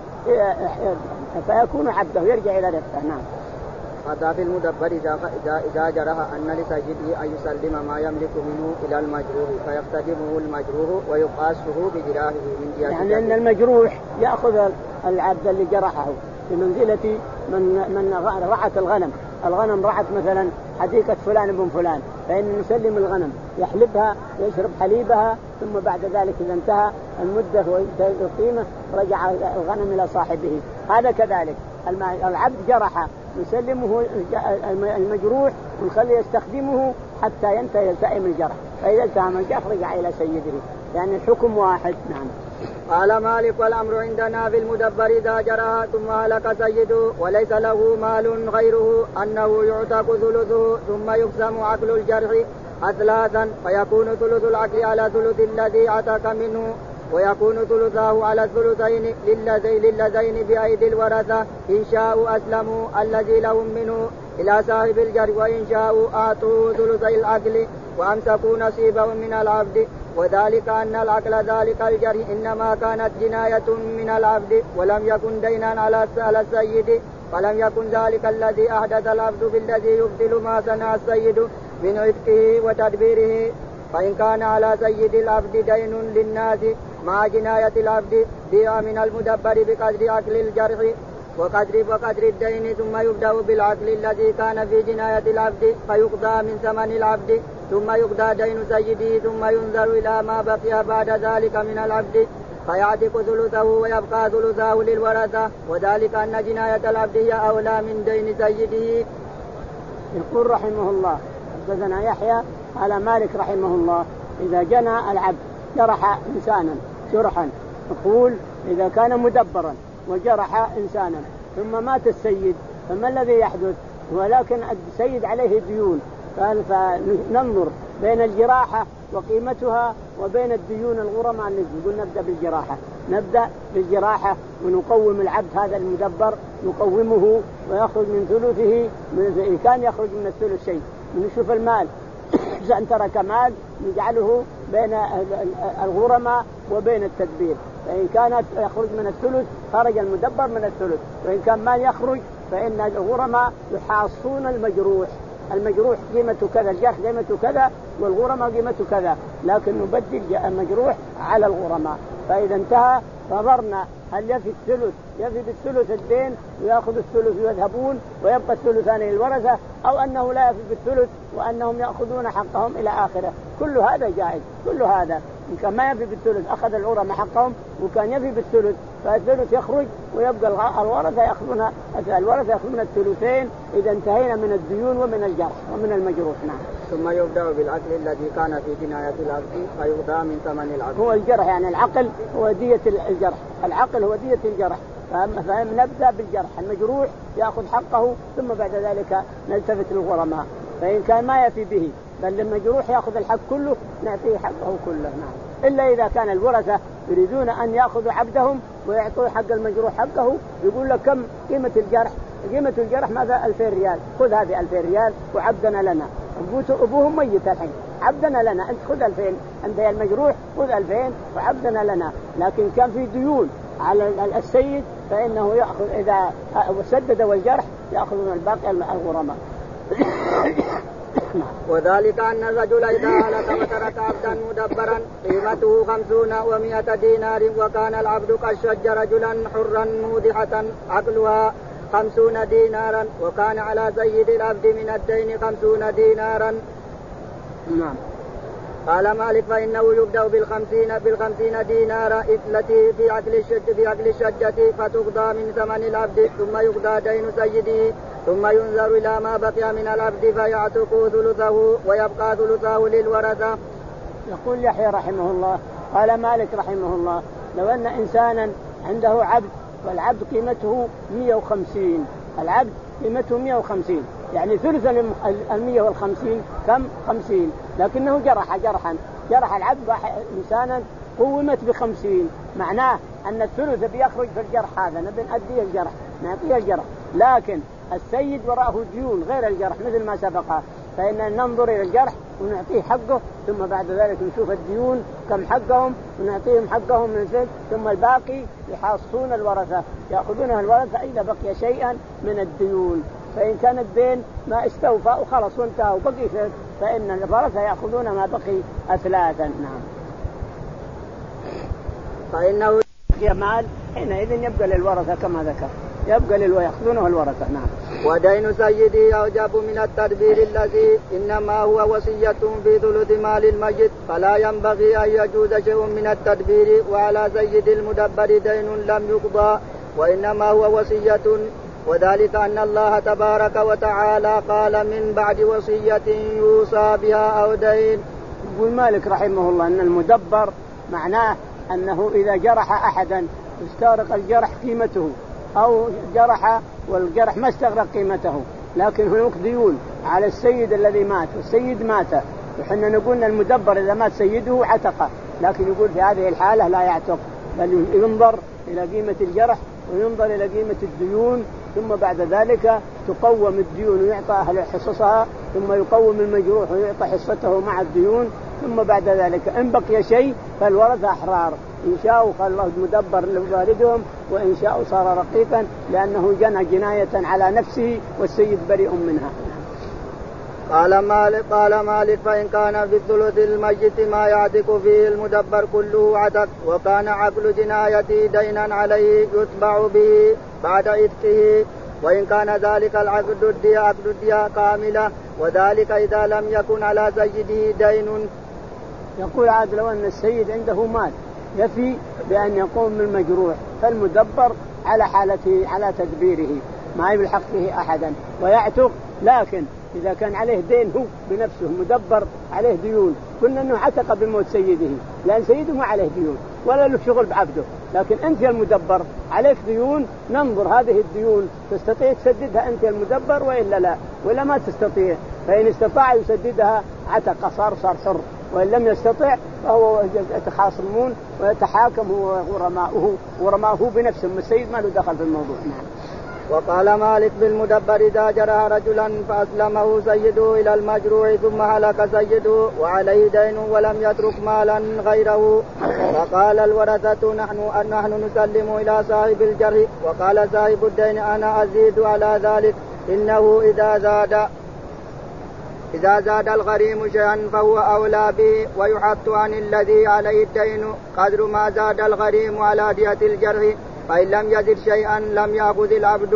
فيكون عبده يرجع إلى رفقه. نعم. هذا في المدبر إذا إذا جرح أن لسيده أن يسلم ما يملك منه إلى المجروح فيقتدمه المجروح ويقاسه بجراحه من جهة، يعني أن المجروح يأخذ العبد اللي جرحه بمنزلة من من رعت الغنم، الغنم رعت مثلا حديقة فلان بن فلان، فإن نسلم الغنم يحلبها ويشرب حليبها، ثم بعد ذلك إذا انتهى المدة والقيمة رجع الغنم إلى صاحبه. هذا كذلك العبد جرح نسلمه المجروح ونخليه يستخدمه حتى ينتهي يلتئم الجرح، فإذا التئم الجرح رجع إلى سيده، يعني الحكم واحد. نعم. قال مالك والأمر عندنا في المدبر إذا جرى ثم هلك سيده وليس له مال غيره أنه يعتق ثلثه ثم يقسم عقل الجرح أثلاثا فيكون ثلث العقل على ثلث الذي عتق منه ويكون ثلثه على الثلثين للذين للذين بأيدي الورثة إن شاءوا أسلموا الذي لهم منه إلى صاحب الجرح وإن شاءوا أعطوه ثلثي العقل وأمسكوا نصيبهم من العبد، وذلك أن العقل ذلك الجرح إنما كانت جناية من العبد ولم يكن دينا على السيد، فلم يكن ذلك الذي أحدث العبد بالذي يبطل ما صنع السيد من عتقه وتدبيره. فإن كان على سيد العبد دين للناس مع جناية العبد بيع من المدبر بقدر عقل الجرح وقدر وقدر الدين، ثم يبدأ بالعقل الذي كان في جناية العبد فيقضى من ثمن العبد، ثم يقضى دين سيده، ثم ينظر إلى ما بقي بعد ذلك من العبد فيعتق ثلثه ويبقى ثلثه للورثة، وذلك أن جناية العبد هي أولى من دين سيده. يقول رحمه الله حدثنا يحيى على مالك رحمه الله إذا جنى العبد جرح إنسانا جرحا، يقول إذا كان مدبرا وجرح إنسانا ثم مات السيد فما الذي يحدث؟ ولكن السيد عليه ديون، قال فننظر بين الجراحة وقيمتها وبين الديون الغرماء. نقول نبدأ بالجراحة، نبدأ بالجراحة ونقوم العبد هذا المدبر نقومه ويخرج من ثلثه، إن كان يخرج من الثلث شيء نشوف المال إذا أن ترك مال نجعله بين الغرماء وبين التدبير، فإن كانت يخرج من الثلث خرج المدبر من الثلث، وإن كان مال يخرج فإن الغرماء يحاصون المجروح، المجروح قيمته كذا، الجرح قيمته كذا، والغرماء قيمته كذا، لكن نبدل المجروح على الغرماء. فإذا انتهى نظرنا هل يفي الثلث يفي بالثلث الدين ويأخذ الثلث ويذهبون ويبقى الثلثان للورثة، أو أنه لا يفي بالثلث وأنهم يأخذون حقهم إلى آخره. كل هذا جائز، كل هذا إن كان ما يفي بالثلث أخذ الغرماء حقهم، وكان يفي بالثلث فالثلث يخرج ويبقى الورثة يأخذون الورثة يأخذون الثلثين إذا انتهينا من الديون ومن الجرح ومن المجروح. نعم. ثم يبدأ بالعقل الذي كان في جناية العبد فيقضى من ثمن العبد. هو الجرح يعني العقل هو دية الجرح، العقل هو دية الجرح، فنبدأ بالجرح، المجروح يأخذ حقه ثم بعد ذلك نلتفت للغرماء، فإن كان ما يفي به بل المجروح يأخذ الحق كله نعطيه حقه كله. نعم. إلا إذا كان الورثة يريدون أن يأخذوا عبدهم ويعطوا حق المجروح حقه، يقول لك كم قيمة الجرح؟ قيمة الجرح ماذا؟ ألفين ريال، خذ هذه ألفين ريال وعبدنا لنا. أبوهم ميت الحين، عبدنا لنا، أنت خذ ألفين، أنت يا المجروح خذ ألفين وعبدنا لنا. لكن كان في ديون على السيد فإنه يأخذ إذا سدد والجرح يأخذون الباقي الغرماء. وذلك أن الرجل إذا هلك وترك عبدا مدبرا قيمته خمسون ومائة دينار وكان العبد قد شج رجلا حرا موضحة عقلها خمسون دينارا وكان على سيد العبد من الدين خمسون دينارا. نعم. قال مالك فإنه يبدأ بالخمسين بالخمسين دينارا التي في عقل الشج في عقل الشجة فتقضى من ثمن العبد، ثم يقضى دين سيده، ثم ينظر إلى ما بقي من العبد فيعتق ثلثه ويبقى ثلثه للورثة، يقول يحيى رحمه الله قال مالك رحمه الله لو أن إنسانا عنده عبد والعبد قيمته مئة وخمسين، العبد قيمته مئة وخمسين يعني ثلث المئة والخمسين كم خمسين، لكنه جرح جرحا جرح العبد إنسانا قومت بخمسين، معناه أن الثلث بيخرج في الجرح هذا نبي نأديه الجرح نعطيه الجرح، لكن السيد وراءه ديون غير الجرح مثل ما سبق، فإن ننظر إلى الجرح ونعطيه حقه ثم بعد ذلك نشوف الديون كم حقهم ونعطيهم حقهم من الزد، ثم الباقي يحاصون الورثة يأخذونها الورثة إذا بقي شيئا من الديون، فإن كان الدين ما استوفى وخلص وانتهى وبقي شيء فإن الورثة يأخذون ما بقي أثلاثا. نعم. فإنه مال حينئذ يبقى للورثة كما ذكر يبقى للويأخذونه الورثة. نعم. ودين سيدي أوجب من التدبير الذي إنما هو وصية في ثلث مال الميت، فلا ينبغي أن يجوز شيء من التدبير، وعلى سيد المدبر دين لم يقضى وإنما هو وصية، وذلك أن الله تبارك وتعالى قال من بعد وصية يوصى بها أو دين. يقول مالك رحمه الله أن المدبر معناه أنه إذا جرح أحدا استغرق الجرح قيمته أو جرح والجرح ما استغرق قيمته، لكن هناك ديون على السيد الذي مات والسيد مات، وحنا نقول المدبر إذا مات سيده عتق، لكن يقول في هذه الحالة لا يعتق، بل ينظر إلى قيمة الجرح وينظر إلى قيمة الديون، ثم بعد ذلك تقوم الديون ويعطى أهل حصصها، ثم يقوم المجروح ويعطى حصته مع الديون، ثم بعد ذلك إن بقي شيء فالورثة أحرار، إن شاءوا قال الله مدبر لوالدهم وإن شاءوا صار رقيقا، لأنه جنى جناية على نفسه والسيد بريء منها. قال مالك قال مالك فإن كان في الثلث الميت ما يعتق فيه المدبر كله عتق، وكان عقل جنايته دينا عليه يتبع به بعد عتقه، وإن كان ذلك العقد الدية عقد الدية كاملة، وذلك إذا لم يكن على سيده دين. يقول عاد لو أن السيد عنده مال يفي بأن يقوم بالمجروح فالمدبر على حالته على تدبيره ما يلحق فيه أحدا ويعتق، لكن إذا كان عليه دين هو بنفسه مدبر عليه ديون كنا أنه عتق بموت سيده، لأن سيده ما عليه ديون ولا له شغل بعبده، لكن أنت المدبر عليك ديون، ننظر هذه الديون تستطيع تسددها أنت المدبر وإلا لا، ولا ما تستطيع، فإن استطاع يسددها عتق صار صار حر، وإن لم يستطع فهو يتخاصمون ويتحاكم هو ورماؤه ورماؤه بنفسه، السيد ما له دخل في الموضوع. نعم. وقال مالك بالمدبر إذا جرى رجلا فأسلمه سيده إلى المجروح ثم هلك سيده وعليه دين ولم يترك مالا غيره، فقال الورثة نحن نحن نسلم إلى صاحب الجرح، وقال صاحب الدين أنا أزيد على ذلك، إنه إذا زاد إذا زاد الغريم شيئا فهو أولى به، ويحط عن الذي عليه الدين قدر ما زاد الغريم على دية الجرح، فإن لم يزد شيئا لم يأخذ العبد.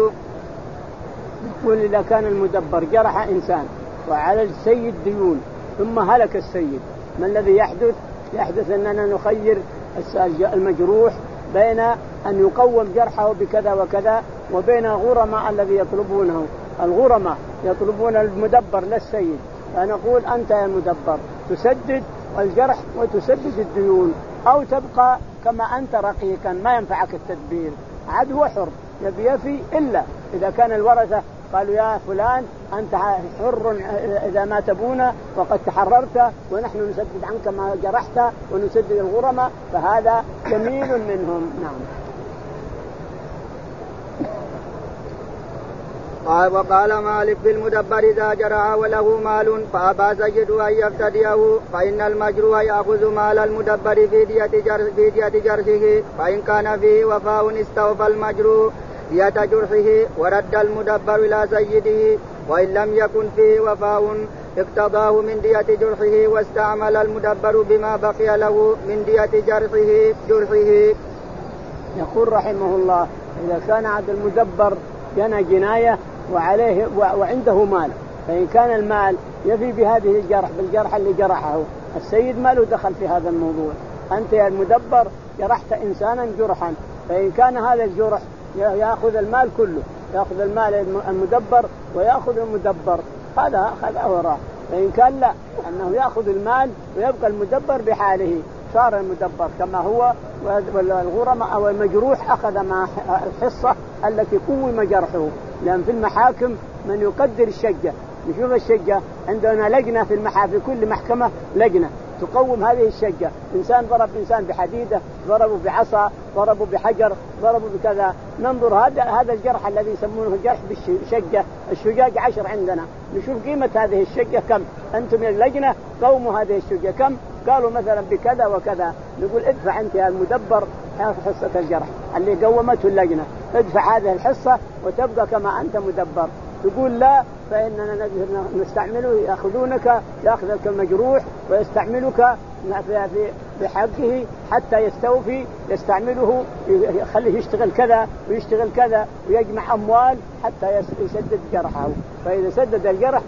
يقول إذا كان المدبر جرح إنسان وعلى السيد ديون ثم هلك السيد، ما الذي يحدث؟ يحدث أننا نخير المجروح بين أن يقوم جرحه بكذا وكذا وبين غرماء الذي يطلبونه، الغرماء يطلبون المدبر للسيد، فنقول أنت يا المدبر تسدد الجرح وتسدد الديون، أو تبقى كما أنت رقيقا ما ينفعك التدبير، عاد هو حر يبي يفي، إلا إذا كان الورثة قالوا يا فلان أنت حر إذا ما تبونا وقد تحررت ونحن نسدد عنك ما جرحت ونسدد الغرماء، فهذا جميل منهم. نعم. وقال مالك بالمدبر إذا جرى وله مال فأبى سيده أن يفتديه فإن المجروح يأخذ مال المدبر في دية جرح في دية جرحه، فإن كان فيه وفاء استوفى المجروح دية جرحه ورد المدبر إلى سيده، وإن لم يكن فيه وفاء اقتضاه من دية جرحه واستعمل المدبر بما بقي له من دية جرحه جرحه. يقول رحمه الله إذا كان عبد المدبر جنى جناية وعليه وعنده مال، فإن كان المال يفي بهذه الجرح بالجرح اللي جرحه السيد ما له دخل في هذا الموضوع، أنت يا المدبر جرحت إنسانا جرحا، فإن كان هذا الجرح يأخذ المال كله، يأخذ المال المدبر ويأخذ المدبر، هذا هذا وراء، فإن كان لا أنه يأخذ المال ويبقى المدبر بحاله صار المدبر كما هو، والغرم أو المجروح أخذ مع الحصة التي قوم جرحه. لأن في المحاكم من يقدر الشجة، نشوف الشجة عندنا لجنة في المحا في كل محكمة لجنة تقوم هذه الشجة. إنسان ضرب إنسان بحديدة، ضربوا بعصا، ضربوا بحجر، ضربوا بكذا، ننظر هذا هذا الجرح الذي يسمونه جرح بالشجة الشجاج عشر عندنا، نشوف قيمة هذه الشجة كم، أنتم من اللجنة قوموا هذه الشجة كم، قالوا مثلا بكذا وكذا، نقول ادفع أنت يا المدبر حصة الجرح اللي قومته اللجنة، ادفع هذه الحصة وتبقى كما أنت مدبر. تقول لا فإننا نستعمله، يأخذونك يأخذك المجروح ويستعملك بحقه حتى يستوفي، يستعمله يخليه يشتغل كذا ويشتغل كذا ويجمع أموال حتى يسدد جرحه. فإذا سدد الجرح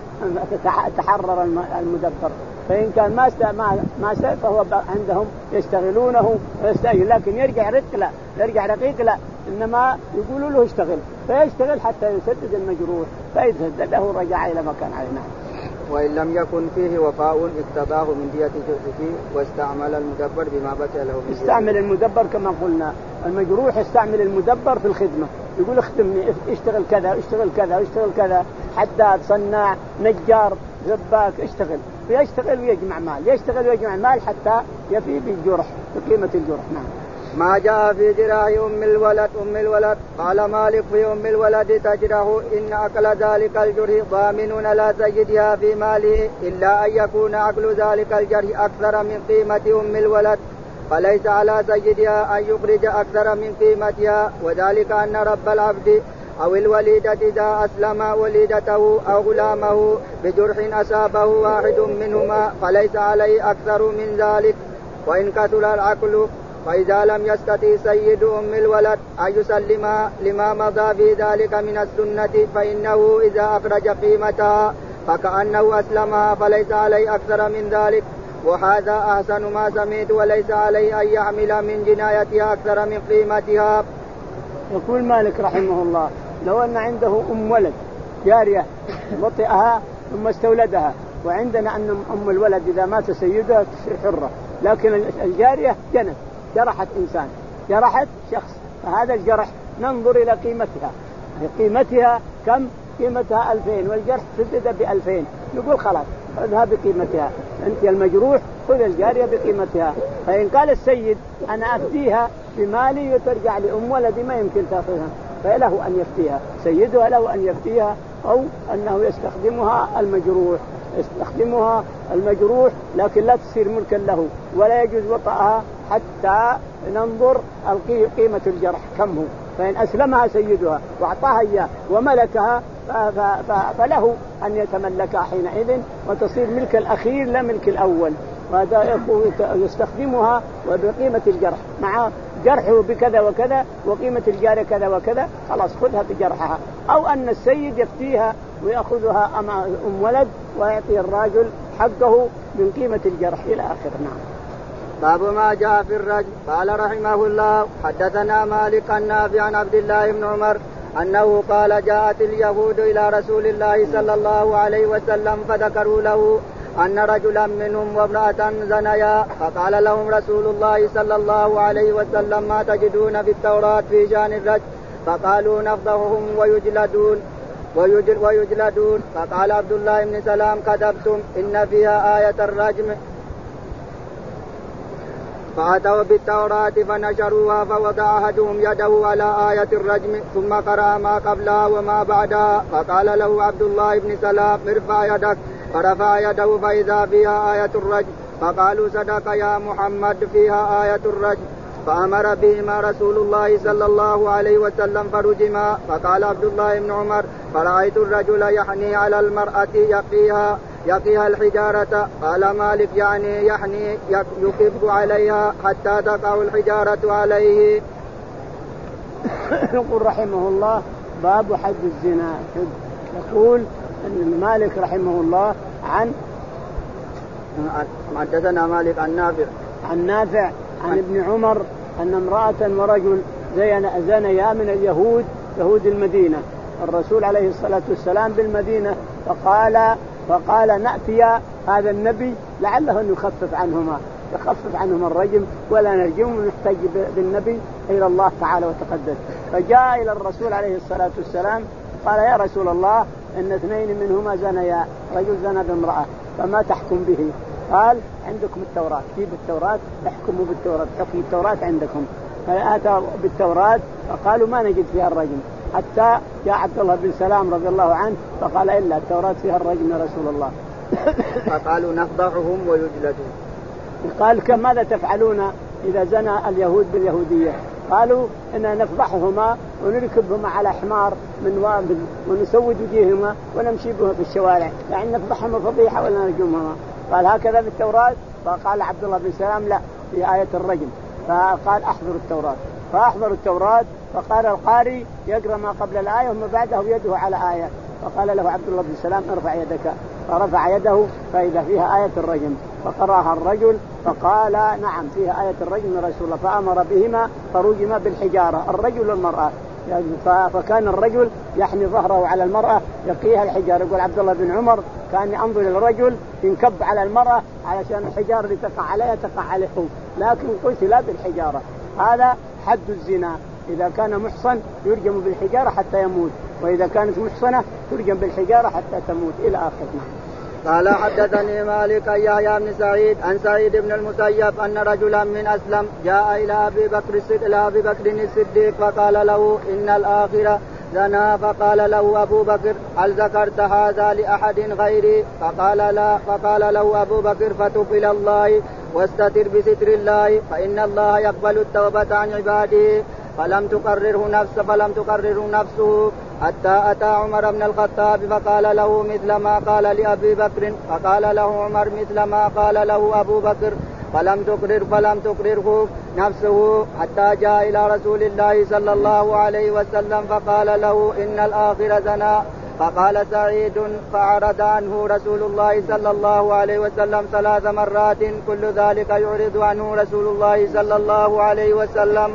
تحرر المدبر. فإن كان ما ما ما فهو عندهم يستغلونه ويستأجر، لكن يرجع رق لا يرجع رقيق لا، إنما يقولوا له اشتغل فيشتغل حتى يسدد المجروح، فإذا سدده رجع إلى مكان علينا. وإن لم يكن فيه وفاء اقتضاه من دية جزئه واستعمل المدبر بما بقي له. استعمل المدبر كما قلنا، المجروح يستعمل المدبر في الخدمة، يقول اخدمني اشتغل كذا اشتغل كذا اشتغل كذا، حداد صناع نجار زباك اشتغل، ويشتغل ويجمع مال، يشتغل ويجمع مال حتى يفي بالجرح بقيمة الجرح. نعم. ما جاء في جراح أم الولد أم الولد قال مالك في أم الولد تجرح إن أكل ذلك الجرح ضامن لا سيدها في ماله إلا أن يكون أكل ذلك الجرح أكثر من قيمة أم الولد، فليس على سيدها أن يخرج أكثر من قيمتها، وذلك أن رب العبد أو الوليدة إذا أسلم وليدته أو غلامه بجرح أصابه واحد منهما فليس عليه أكثر من ذلك وإن كثر العقل. فإذا لم يستطع سيد أم الولد أن يسلم لما مضى في ذلك من السنة فإنه إذا أخرج قيمتها فكأنه أسلمها فليس عليه أكثر من ذلك، وهذا أحسن ما سمعت، وليس عليه أن يعمل من جنايتها أكثر من قيمتها. يقول مالك رحمه الله لو أن عنده أم ولد جارية وطئها ثم استولدها، وعندنا أن أم الولد إذا مات سيدها تصير حرة، لكن الجارية جنت جرحت إنسان جرحت شخص، فهذا الجرح ننظر إلى قيمتها، قيمتها كم؟ قيمتها ألفين والجرح سدد بألفين، نقول خلاص خذها بقيمتها، أنت المجروح خذ الجارية بقيمتها. فإن قال السيد أنا أفديها بمالي وترجع لأم ولدي ما يمكن تأخذها، فله أن يفتيها سيدها، له أن يفتيها، أو أنه يستخدمها المجروح يستخدمها المجروح لكن لا تصير ملكا له، ولا يجوز وطئها حتى ننظر قيمة الجرح كم هو. فإن أسلمها سيدها وأعطاها إياه وملكها فله أن يتملكها حينئذ وتصير ملك الأخير لا ملك الأول، وهذا يستخدمها وبقيمة الجرح مع جرحه بكذا وكذا وقيمة الجارية كذا وكذا، خلاص خذها بجرحها، أو أن السيد يفتيها ويأخذها أمام أم ولد ويعطي الراجل حقه من قيمة الجرح إلى آخر. نعم. باب ما جاء في الرجم. قال رحمه الله حدثنا مالك النافع عن عبد الله بن عمر أنه قال جاءت اليهود إلى رسول الله صلى الله عليه وسلم فذكروا له أن رجلا منهم وامرأة زنيا، فقال لهم رسول الله صلى الله عليه وسلم ما تجدون في التوراة في شأن الرجم؟ فقالوا نفضحهم ويجلدون ويجل ويجلدون. فقال عبد الله بن سلام كذبتم إن فيها آية الرجم. فأتوا بالتوراة فنشروها فوضع أحدهم يده على آية الرجم ثم قرأ ما قبلها وما بعدها، فقال له عبد الله بن سلام ارفع يدك، فرفع يده فإذا فيها آية الرجم، فقالوا صدق يا محمد فيها آية الرجم، فأمر بهما رسول الله صلى الله عليه وسلم فرجما. فقال عبد الله بن عمر فرأيت الرجل يحني على المرأة يقيها يقيها الحجارة. قال مالك يعني يحني يكب عليها حتى تقع الحجارة عليه. يقول رحمه الله باب حد الزنا. يقول أن مالك رحمه الله عن حدثنا مالك عن نافع عن نافع عن ابن عمر أن امرأة ورجل زنيا من اليهود يهود المدينة، الرسول عليه الصلاة والسلام بالمدينة، فقال فقال نأتي هذا النبي لعله أن يخفف عنهما يخفف عنهم الرجم ولا نرجمهم ونحتاج بالنبي إلى الله تعالى وتقدس. فجاء إلى الرسول عليه الصلاة والسلام قال يا رسول الله إن اثنين منهما زنيا، رجل زنى بامرأة فما تحكم به؟ قال عندكم التوراة، جيب التوراة احكموا بالتوراة، حكم التوراة عندكم. فأتى بالتوراة فقالوا ما نجد فيها الرجم، حتى جاء عبد الله بن سلام رضي الله عنه فقال إلا التوراة فيها الرجم يا رسول الله. فقالوا نفضحهم ويجلدون. قال كم ماذا تفعلون إذا زنى اليهود باليهودية؟ قالوا إننا نفضحهما ونركبهما على حمار من وابل ونسود وجيههما ونمشي بهم في الشوارع، يعني نفضحهما فضيحة ولا نرجمهما. قال هكذا في التوراة؟ فقال عبد الله بن سلام لا، في آية الرجم. فقال أحضروا التوراة، فأحضروا التوراة. فقال القاري يقرأ ما قبل الآية وما بعده يده على آية. فقال له عبد الله بن سلام ارفع يدك، فرفع يده فإذا فيها آية الرجم، فقرأها الرجل فقال نعم فيها آية الرجم يا رسول الله، فأمر بهما فرجما بالحجارة الرجل والمرأة. فكان الرجل يحمي ظهره على المرأة يقيها الحجارة. يقول عبد الله بن عمر كان ينظر للرجل ينكب على المرأة علشان الحجارة اللي تقع عليها تقع عليه، لكن قلت لا بالحجارة. هذا حد الزنا، إذا كان محصن يرجم بالحجارة حتى يموت، وإذا كانت محصنة ترجم بالحجارة حتى تموت إلى آخره. قال حدثني مالك أن يحيى بن سعيد عن سعيد بن المسيب أن رجلا من أسلم جاء إلى أبي بكر إلى أبي بكر الصديق فقال له إن الآخرة زنا. فقال له أبو بكر هل ذكرت هذا لأحد غيري؟ فقال لا. فقال له أبو بكر فتب إلى الله واستتر بستر الله فإن الله يقبل التوبة عن عباده. فلم تقرره نفسه فلم تقرره نفسه حتى أتى عمر بن الخطاب فقال له مثل ما قال لأبي بكر. فقال له عمر مثل ما قال له أبو بكر فلم تقرر فلم تقرره نفسه حتى جاء إلى رسول الله صلى الله عليه وسلم فقال له إن الآخر زنا. فقال سعيد فعرض عنه رسول الله صلى الله عليه وسلم ثلاث مرات كل ذلك يعرض عنه رسول الله صلى الله عليه وسلم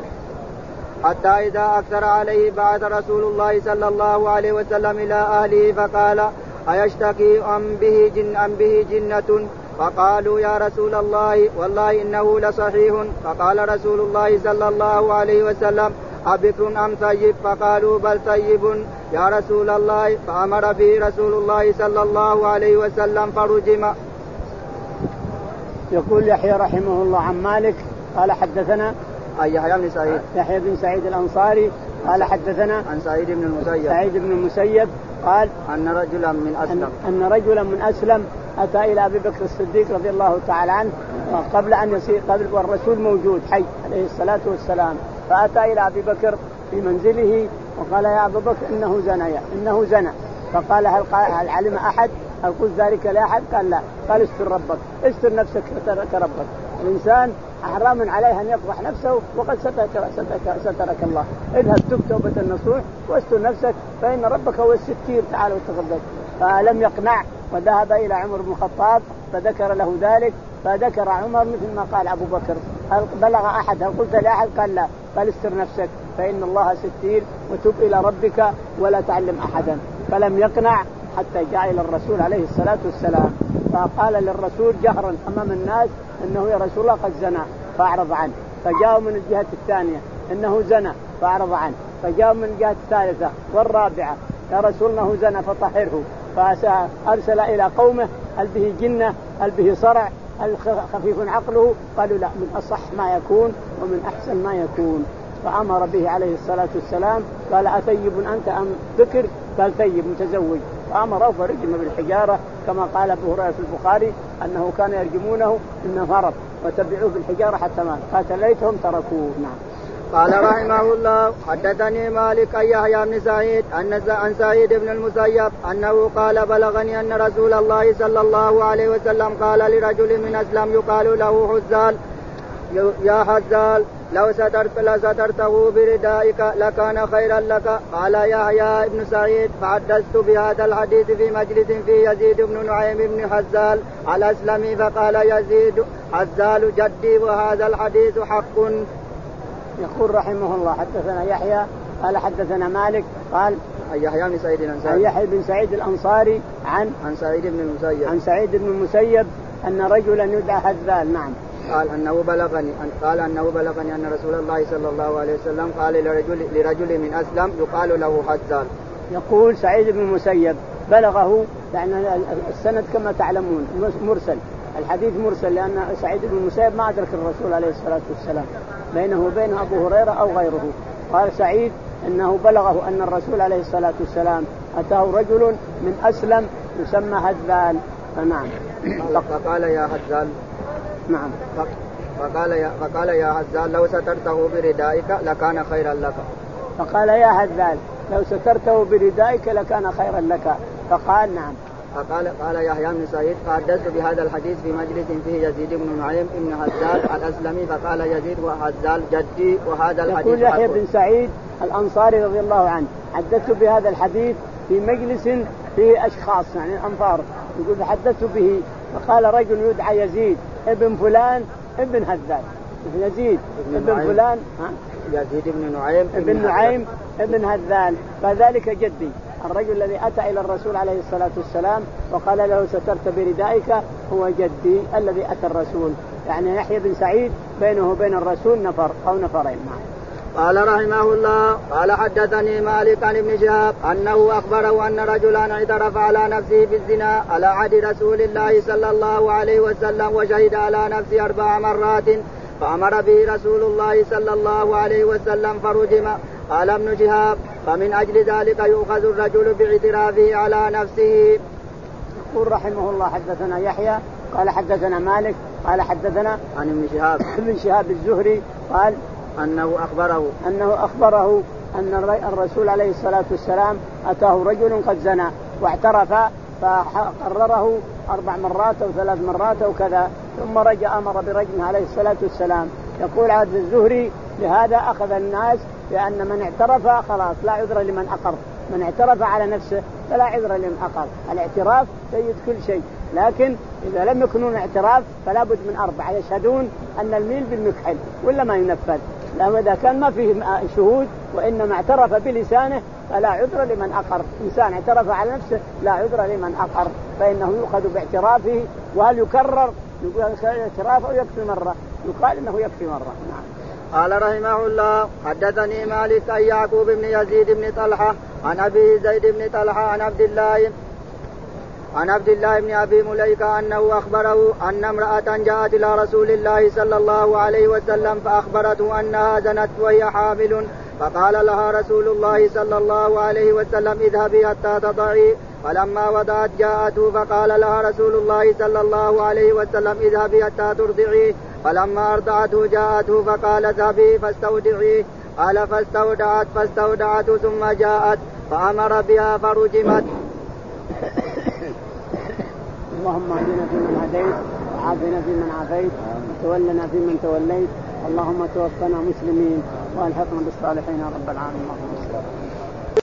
حتى إذا أكثر عليه بعث رسول الله صلى الله عليه وسلم إلى أهله فقال أيشتكي أم به جن أم به جنة؟ فقالوا يا رسول الله والله إنه لصحيح. فقال رسول الله صلى الله عليه وسلم أبكر أم طيب؟ فقالوا بل طيب يا رسول الله. فأمر به رسول الله صلى الله عليه وسلم فرجم. يقول يحيى رحمه الله عن مالك قال حدثنا يحيى بن سعيد يحيى بن سعيد الأنصاري قال حدثنا عن سعيد بن المسيب سعيد بن المسيب قال أن رجلا من أسلم أن رجلا من أسلم أتى إلى أبي بكر الصديق رضي الله تعالى عنه قبل أن يصير قبل والرسول موجود حي عليه الصلاة والسلام. فأتى إلى أبي بكر في منزله وقال يا أبا بكر إنه زنى إنه زنى. فقال هل, هل علم أحد؟ هل قلت ذلك لأحد؟ قال لا. قال استر ربك، استر نفسك سترك ربك. الإنسان حرام عليه أن يفضح نفسه وقد سترك, سترك, سترك الله. اذهب تب توبة النصوح واستر نفسك فإن ربك هو الستير تعالى وتقدس. فلم يقنع وذهب إلى عمر بن الخطاب فذكر له ذلك. فذكر عمر مثل ما قال أبو بكر هل بلغ أحد؟ هل قلت لأحد؟ قال لا. قال استر نفسك فإن الله ستير وتب إلى ربك ولا تعلم أحدا. فلم يقنع حتى جاء إلى الرسول عليه الصلاة والسلام فقال للرسول جهرا أمام الناس إنه يا رسول الله قد زنى فأعرض عنه. فجاءوا من الجهة الثانية إنه زنى فأعرض عنه. فجاءوا من الجهة الثالثة والرابعة يا رسول الله زنى فطهره. فأرسل إلى قومه هل به جنة هل به صرع هل خفيف عقله؟ قالوا لا، من أصح ما يكون ومن أحسن ما يكون. فأمر به عليه الصلاة والسلام قال أثيب أنت أم ذكر؟ قال ثيب متزوج. فأمره فرجم بالحجارة كما قال أبو هريرة في البخاري أنه كان يرجمونه إنه هرب وتبعوه بالحجارة حتى مات قال ليتهم تركوه. نعم. قال رحمه الله حدثني مالك أن يحيى بن سعيد عن سعيد بن المسيب أنه قال بلغني أن رسول الله صلى الله عليه وسلم قال لرجل من أسلم يقال له حزال يا حزال لو سترت لسترته بردائك لكان خيرا لك. قال يحيى بن سعيد فحدثت بهذا الحديث في مجلس في يزيد بن نعيم بن حزال الأسلمي فقال يزيد حزال جدي وهذا الحديث حق. يقول رحمه الله حدثنا يحيى قال حدثنا مالك قال يحيى بن سعيد الأنصاري يحيى بن سعيد الأنصاري عن عن سعيد بن المسيب عن سعيد بن المسيب أن رجلا يدعى هذال. نعم. قال أنه بلغني قال أنه بلغني أن رسول الله صلى الله عليه وسلم قال لرجل لرجل من أسلم يقال له هذال. يقول سعيد بن المسيب بلغه، يعني السند كما تعلمون مرسل، الحديث مرسل، لأن سعيد بن المسيب ما أدرك الرسول عليه الصلاة والسلام، بينه وبين أبو هريرة أو غيره. قال سعيد أنه بلغه أن الرسول عليه الصلاة والسلام أتاه رجل من أسلم يسمى هذال. فنعم. فقال يا هذال. نعم. فقال يا فقال يا هذال لو سترته بردائك لكان خيرا لك. فقال يا هذال لو سترته بردائك لكان خيرا لك. فقال نعم. فقال قال يحيى بن سعيد فحدثت بهذا الحديث في مجلس فيه يزيد بن نعيم ابن هذال الأسلمي فقال يزيد وهذال جدي وهذا الحديث. يقول يحيى بن سعيد الأنصاري رضي الله عنه حدثت بهذا الحديث في مجلس فيه أشخاص يعني الأنصار، يقول حدثت به. فقال رجل يدعى يزيد ابن فلان ابن هذال، يزيد ابن فلان ها؟ يزيد بن نعيم ابن نعيم ابن هذال، فذلك جدي. الرجل الذي أتى إلى الرسول عليه الصلاة والسلام وقال له سترت بردائك هو جدي الذي أتى الرسول. يعني يحيى بن سعيد بينه وبين الرسول نفر أو نفرين. قال رحمه الله قال حدثني مالك عن ابن شهاب أنه أخبره أن رجلا اعترف على نفسه بالزنا على عهد رسول الله صلى الله عليه وسلم وشهد على نفسه أربع مرات فأمر به رسول الله صلى الله عليه وسلم فرجم. قال ابن شهاب فمن أجل ذلك يؤخذ الرجل باعترافه على نفسه. يقول رحمه الله حدثنا يحيى قال حدثنا مالك قال حدثنا عن ابن شهاب ابن شهاب الزهري قال أنه أخبره أنه أخبره أن الرسول عليه الصلاة والسلام أتاه رجل قد زنى واعترف فقرره أربع مرات أو ثلاث مرات أو كذا، ثم رجع أمر برجمه عليه الصلاة والسلام. يقول عبد الزهري لهذا أخذ الناس لأن من اعترف خلاص لا عذر لمن أقر، من اعترف على نفسه فلا عذر لمن أقر. الاعتراف سيد كل شيء، لكن إذا لم يكونون اعتراف فلا بد من أربعة يشهدون أن الميل بالمكحل ولا ما ينفذ. لأنه إذا كان ما فيه شهود وإنما اعترف بلسانه فلا عذر لمن أقر. إنسان اعترف على نفسه لا عذر لمن أقر، فإنه يؤخذ باعترافه. وهل يكرر يقول الاعتراف أو يكفي مرة؟ يقال إنه يكفي مرة. نعم. قال رحمه الله حدثني مالك عن يعقوب بن يزيد بن طلحة عن أبي زيد بن طلحة عن عبد الله عن عبد الله بن أبي مليكة أنه أخبره أن امرأة جاءت إلى رسول الله صلى الله عليه وسلم فأخبرته أنها زنت وهي حامل، فقال لها رسول الله صلى الله عليه وسلم اذهبي حتى تضعي. فلما وضعت جاءته فقال لها رسول الله صلى الله عليه وسلم اذهبي حتى ترضعي. فلما أرضعته جاءته فقال اذهبي فاستودعي. قال فاستودعت فاستودعته ثم جاءت فأمر بها فرجمت. اللهم اهدنا فيمن هديت وعافنا فيمن عافيت وتولنا فيمن توليت، اللهم توفنا مسلمين والحقنا بالصالحين يا رب العالمين.